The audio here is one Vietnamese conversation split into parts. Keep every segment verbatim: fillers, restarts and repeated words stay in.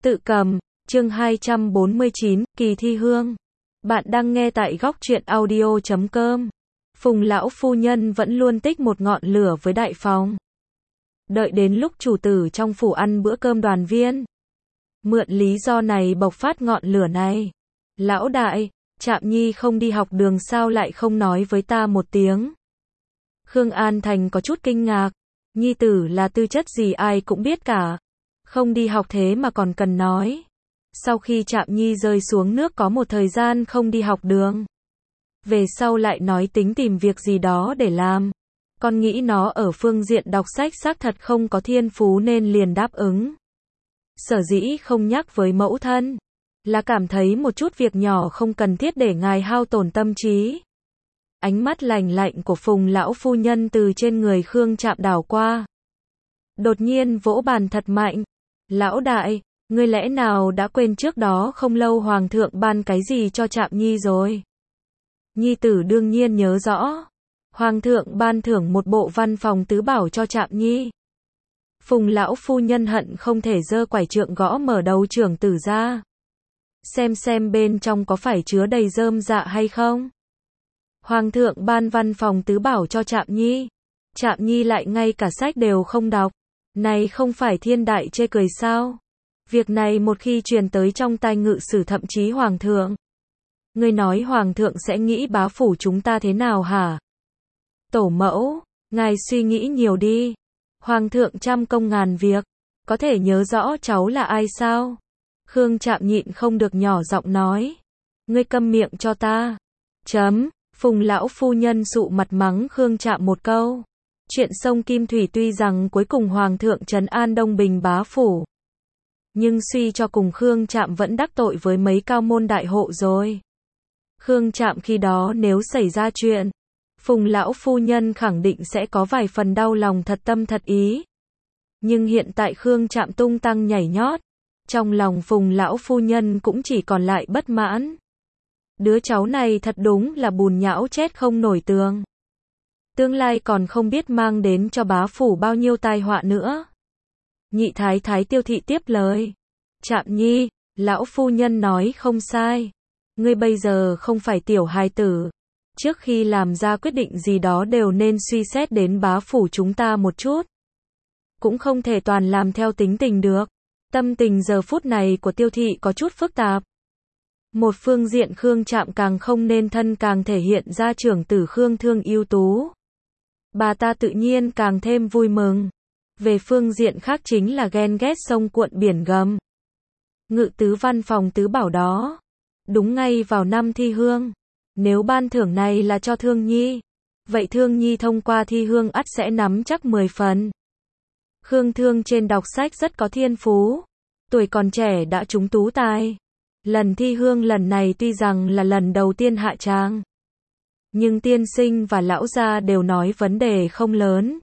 Tự cầm, chương hai trăm bốn mươi chín, kỳ thi hương. Bạn đang nghe tại góc truyện audio chấm com. Phùng lão phu nhân vẫn luôn tích một ngọn lửa với đại phòng. Đợi đến lúc chủ tử trong phủ ăn bữa cơm đoàn viên. Mượn lý do này bộc phát ngọn lửa này. Lão đại, Trạm Nhi không đi học đường sao lại không nói với ta một tiếng. Khương An Thành có chút kinh ngạc. Nhi tử là tư chất gì ai cũng biết cả. Không đi học thế mà còn cần nói. Sau khi Trạm Nhi rơi xuống nước có một thời gian không đi học đường. Về sau lại nói tính tìm việc gì đó để làm. Con nghĩ nó ở phương diện đọc sách xác thật không có thiên phú nên liền đáp ứng. Sở dĩ không nhắc với mẫu thân, là cảm thấy một chút việc nhỏ không cần thiết để ngài hao tổn tâm trí. Ánh mắt lạnh lạnh của Phùng lão phu nhân từ trên người Khương Trạm đảo qua. Đột nhiên vỗ bàn thật mạnh. Lão đại, ngươi lẽ nào đã quên trước đó không lâu Hoàng thượng ban cái gì cho Trạm Nhi rồi? Nhi tử đương nhiên nhớ rõ. Hoàng thượng ban thưởng một bộ văn phòng tứ bảo cho Trạm Nhi. Phùng lão phu nhân hận không thể giơ quải trượng gõ mở đầu trưởng tử ra. Xem xem bên trong có phải chứa đầy rơm dạ hay không? Hoàng thượng ban văn phòng tứ bảo cho Trạm Nhi. Trạm Nhi lại ngay cả sách đều không đọc. Này không phải thiên đại chê cười sao? Việc này một khi truyền tới trong tai ngự sử thậm chí Hoàng thượng. Ngươi nói Hoàng thượng sẽ nghĩ bá phủ chúng ta thế nào hả? Tổ mẫu, ngài suy nghĩ nhiều đi. Hoàng thượng trăm công ngàn việc. Có thể nhớ rõ cháu là ai sao? Khương Trạm nhịn không được nhỏ giọng nói. Ngươi câm miệng cho ta. Chấm. Phùng lão phu nhân sụ mặt mắng Khương Trạm một câu. Chuyện sông Kim Thủy tuy rằng cuối cùng Hoàng thượng trấn an Đông Bình bá phủ. Nhưng suy cho cùng Khương Trạm vẫn đắc tội với mấy cao môn đại hộ rồi. Khương Trạm khi đó nếu xảy ra chuyện, Phùng lão phu nhân khẳng định sẽ có vài phần đau lòng thật tâm thật ý. Nhưng hiện tại Khương Trạm tung tăng nhảy nhót. Trong lòng Phùng lão phu nhân cũng chỉ còn lại bất mãn. Đứa cháu này thật đúng là bùn nhão chết không nổi tường. Tương lai còn không biết mang đến cho bá phủ bao nhiêu tai họa nữa. Nhị thái thái Tiêu thị tiếp lời. Trạm Nhi, lão phu nhân nói không sai. Ngươi bây giờ không phải tiểu hài tử. Trước khi làm ra quyết định gì đó đều nên suy xét đến bá phủ chúng ta một chút. Cũng không thể toàn làm theo tính tình được. Tâm tình giờ phút này của Tiêu thị có chút phức tạp. Một phương diện Khương Trạm càng không nên thân càng thể hiện ra trưởng tử Khương Thương ưu tú. Bà ta tự nhiên càng thêm vui mừng. Về phương diện khác chính là ghen ghét sông cuộn biển gầm. Ngự tứ văn phòng tứ bảo đó. Đúng ngay vào năm thi hương. Nếu ban thưởng này là cho Thương Nhi. Vậy Thương Nhi thông qua thi hương ắt sẽ nắm chắc mười phần. Khương Thương trên đọc sách rất có thiên phú. Tuổi còn trẻ đã trúng tú tài. Lần thi hương lần này tuy rằng là lần đầu tiên hạ tràng. Nhưng tiên sinh và lão gia đều nói vấn đề không lớn.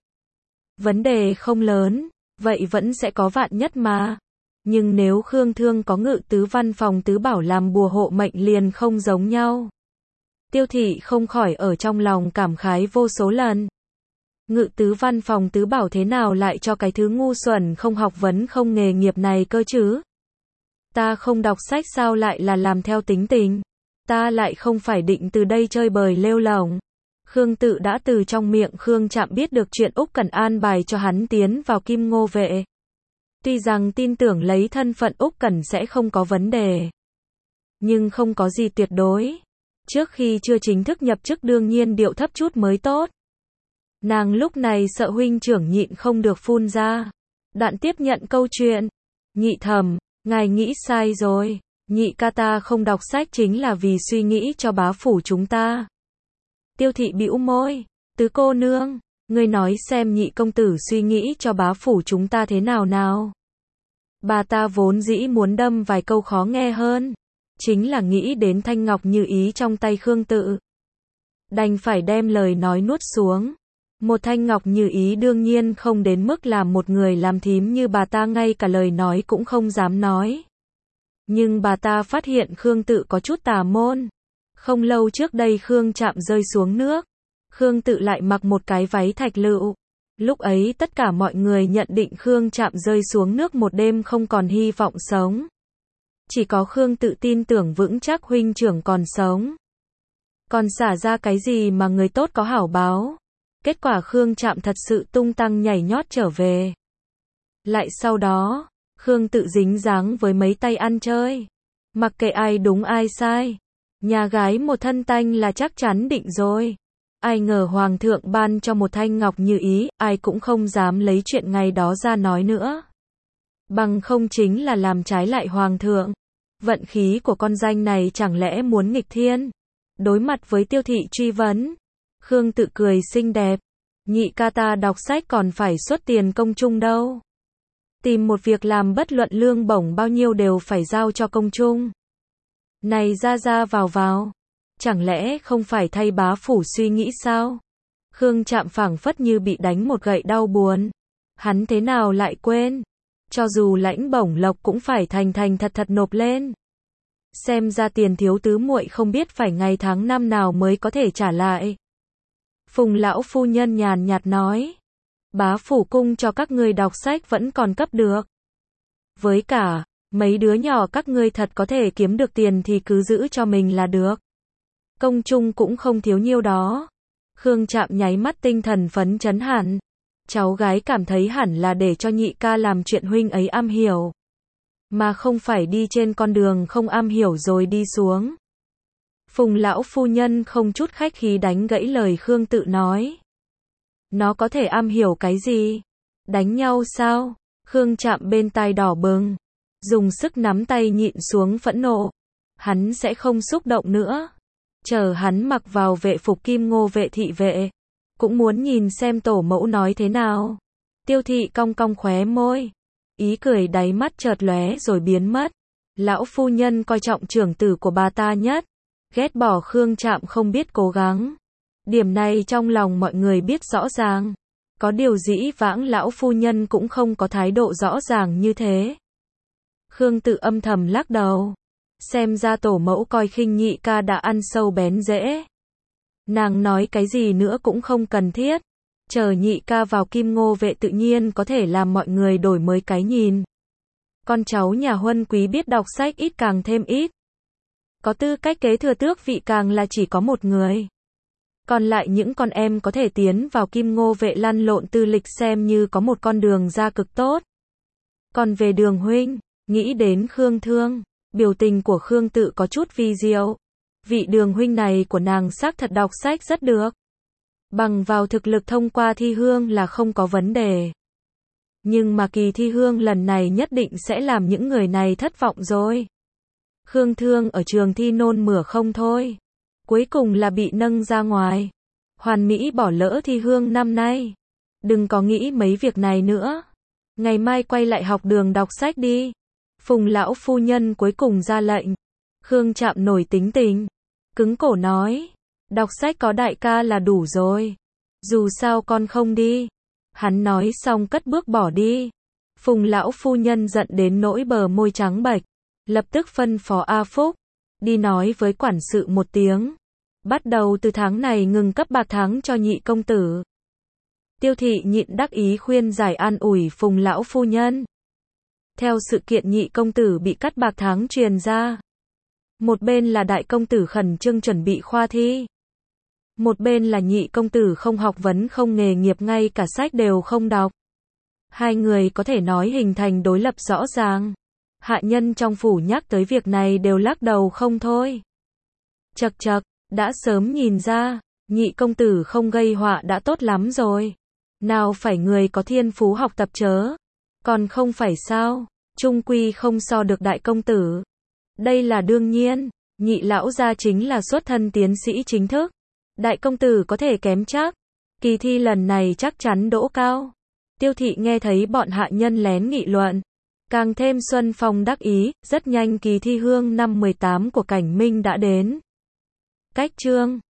Vấn đề không lớn, vậy vẫn sẽ có vạn nhất mà. Nhưng nếu Khương Thương có ngự tứ văn phòng tứ bảo làm bùa hộ mệnh liền không giống nhau. Tiêu thị không khỏi ở trong lòng cảm khái vô số lần. Ngự tứ văn phòng tứ bảo thế nào lại cho cái thứ ngu xuẩn không học vấn không nghề nghiệp này cơ chứ? Ta không đọc sách sao lại là làm theo tính tình? Ta lại không phải định từ đây chơi bời lêu lổng. Khương Tự đã từ trong miệng Khương Trạm biết được chuyện Úc Cẩn an bài cho hắn tiến vào Kim Ngô vệ. Tuy rằng tin tưởng lấy thân phận Úc Cẩn sẽ không có vấn đề. Nhưng không có gì tuyệt đối. Trước khi chưa chính thức nhập chức đương nhiên điệu thấp chút mới tốt. Nàng lúc này sợ huynh trưởng nhịn không được phun ra. Đoạn tiếp nhận câu chuyện. Nhị thẩm, ngài nghĩ sai rồi. Nhị ca ta không đọc sách chính là vì suy nghĩ cho bá phủ chúng ta. Tiêu thị bĩu môi. Tứ cô nương, ngươi nói xem nhị công tử suy nghĩ cho bá phủ chúng ta thế nào nào. Bà ta vốn dĩ muốn đâm vài câu khó nghe hơn. Chính là nghĩ đến thanh ngọc như ý trong tay Khương Tự. Đành phải đem lời nói nuốt xuống. Một thanh ngọc như ý đương nhiên không đến mức làm một người làm thím như bà ta ngay cả lời nói cũng không dám nói. Nhưng bà ta phát hiện Khương Tự có chút tà môn. Không lâu trước đây Khương Trạm rơi xuống nước. Khương Tự lại mặc một cái váy thạch lựu. Lúc ấy tất cả mọi người nhận định Khương Trạm rơi xuống nước một đêm không còn hy vọng sống. Chỉ có Khương Tự tin tưởng vững chắc huynh trưởng còn sống. Còn xả ra cái gì mà người tốt có hảo báo. Kết quả Khương Trạm thật sự tung tăng nhảy nhót trở về. Lại sau đó, Khương Tự dính dáng với mấy tay ăn chơi. Mặc kệ ai đúng ai sai. Nhà gái một thân tanh là chắc chắn định rồi. Ai ngờ Hoàng thượng ban cho một thanh ngọc như ý, ai cũng không dám lấy chuyện ngày đó ra nói nữa. Bằng không chính là làm trái lại Hoàng thượng. Vận khí của con danh này chẳng lẽ muốn nghịch thiên. Đối mặt với Tiêu Thị truy vấn, Khương Tự cười xinh đẹp. Nhị ca ta đọc sách còn phải xuất tiền công chung đâu. Tìm một việc làm bất luận lương bổng bao nhiêu đều phải giao cho công chung. Này ra ra vào vào. Chẳng lẽ không phải thay bá phủ suy nghĩ sao? Khương Trạm phảng phất như bị đánh một gậy đau buồn. Hắn thế nào lại quên? Cho dù lãnh bổng lộc cũng phải thành thành thật thật nộp lên. Xem ra tiền thiếu tứ muội không biết phải ngày tháng năm nào mới có thể trả lại. Phùng lão phu nhân nhàn nhạt nói. Bá phủ cung cho các ngươi đọc sách vẫn còn cấp được. Với cả, mấy đứa nhỏ các ngươi thật có thể kiếm được tiền thì cứ giữ cho mình là được. Công chung cũng không thiếu nhiêu đó. Khương Trạm nháy mắt tinh thần phấn chấn hẳn. Cháu gái cảm thấy hẳn là để cho nhị ca làm chuyện huynh ấy am hiểu. Mà không phải đi trên con đường không am hiểu rồi đi xuống. Phùng lão phu nhân không chút khách khí đánh gãy lời Khương Tự nói. Nó có thể am hiểu cái gì? Đánh nhau sao? Khương Trạm bên tai đỏ bừng. Dùng sức nắm tay nhịn xuống phẫn nộ. Hắn sẽ không xúc động nữa. Chờ hắn mặc vào vệ phục kim ngô vệ thị vệ. Cũng muốn nhìn xem tổ mẫu nói thế nào. Tiêu Thị cong cong khóe môi. Ý cười đáy mắt chợt lóe rồi biến mất. Lão phu nhân coi trọng trưởng tử của bà ta nhất. Ghét bỏ Khương Trạm không biết cố gắng. Điểm này trong lòng mọi người biết rõ ràng. Có điều dĩ vãng lão phu nhân cũng không có thái độ rõ ràng như thế. Khương Tự âm thầm lắc đầu. Xem ra tổ mẫu coi khinh nhị ca đã ăn sâu bén rễ. Nàng nói cái gì nữa cũng không cần thiết. Chờ nhị ca vào kim ngô vệ tự nhiên có thể làm mọi người đổi mới cái nhìn. Con cháu nhà huân quý biết đọc sách ít càng thêm ít. Có tư cách kế thừa tước vị càng là chỉ có một người. Còn lại những con em có thể tiến vào kim ngô vệ lăn lộn tư lịch xem như có một con đường ra cực tốt. Còn về Đường huynh, nghĩ đến Khương Thương, biểu tình của Khương Tự có chút vi diệu. Vị Đường huynh này của nàng xác thật đọc sách rất được. Bằng vào thực lực thông qua thi hương là không có vấn đề. Nhưng mà kỳ thi hương lần này nhất định sẽ làm những người này thất vọng rồi. Khương Thương ở trường thi nôn mửa không thôi. Cuối cùng là bị nâng ra ngoài. Hoàn mỹ bỏ lỡ thi hương năm nay. Đừng có nghĩ mấy việc này nữa. Ngày mai quay lại học đường đọc sách đi. Phùng lão phu nhân cuối cùng ra lệnh. Khương Trạm nổi tính tình. Cứng cổ nói. Đọc sách có đại ca là đủ rồi. Dù sao con không đi. Hắn nói xong cất bước bỏ đi. Phùng lão phu nhân giận đến nỗi bờ môi trắng bệch. Lập tức phân phó A Phúc. Đi nói với quản sự một tiếng. Bắt đầu từ tháng này ngừng cấp bạc tháng cho nhị công tử. Tiêu Thị nhịn đắc ý khuyên giải an ủi Phùng lão phu nhân. Theo sự kiện nhị công tử bị cắt bạc tháng truyền ra. Một bên là đại công tử khẩn trương chuẩn bị khoa thi. Một bên là nhị công tử không học vấn không nghề nghiệp ngay cả sách đều không đọc. Hai người có thể nói hình thành đối lập rõ ràng. Hạ nhân trong phủ nhắc tới việc này đều lắc đầu không thôi. Chậc chậc, đã sớm nhìn ra, nhị công tử không gây họa đã tốt lắm rồi. Nào phải người có thiên phú học tập chớ. Còn không phải sao, chung quy không so được đại công tử. Đây là đương nhiên, nhị lão gia chính là xuất thân tiến sĩ chính thức. Đại công tử có thể kém chắc. Kỳ thi lần này chắc chắn đỗ cao. Tiêu Thị nghe thấy bọn hạ nhân lén nghị luận. Càng thêm xuân phong đắc ý, rất nhanh kỳ thi hương năm mười tám của Cảnh Minh đã đến. Cách chương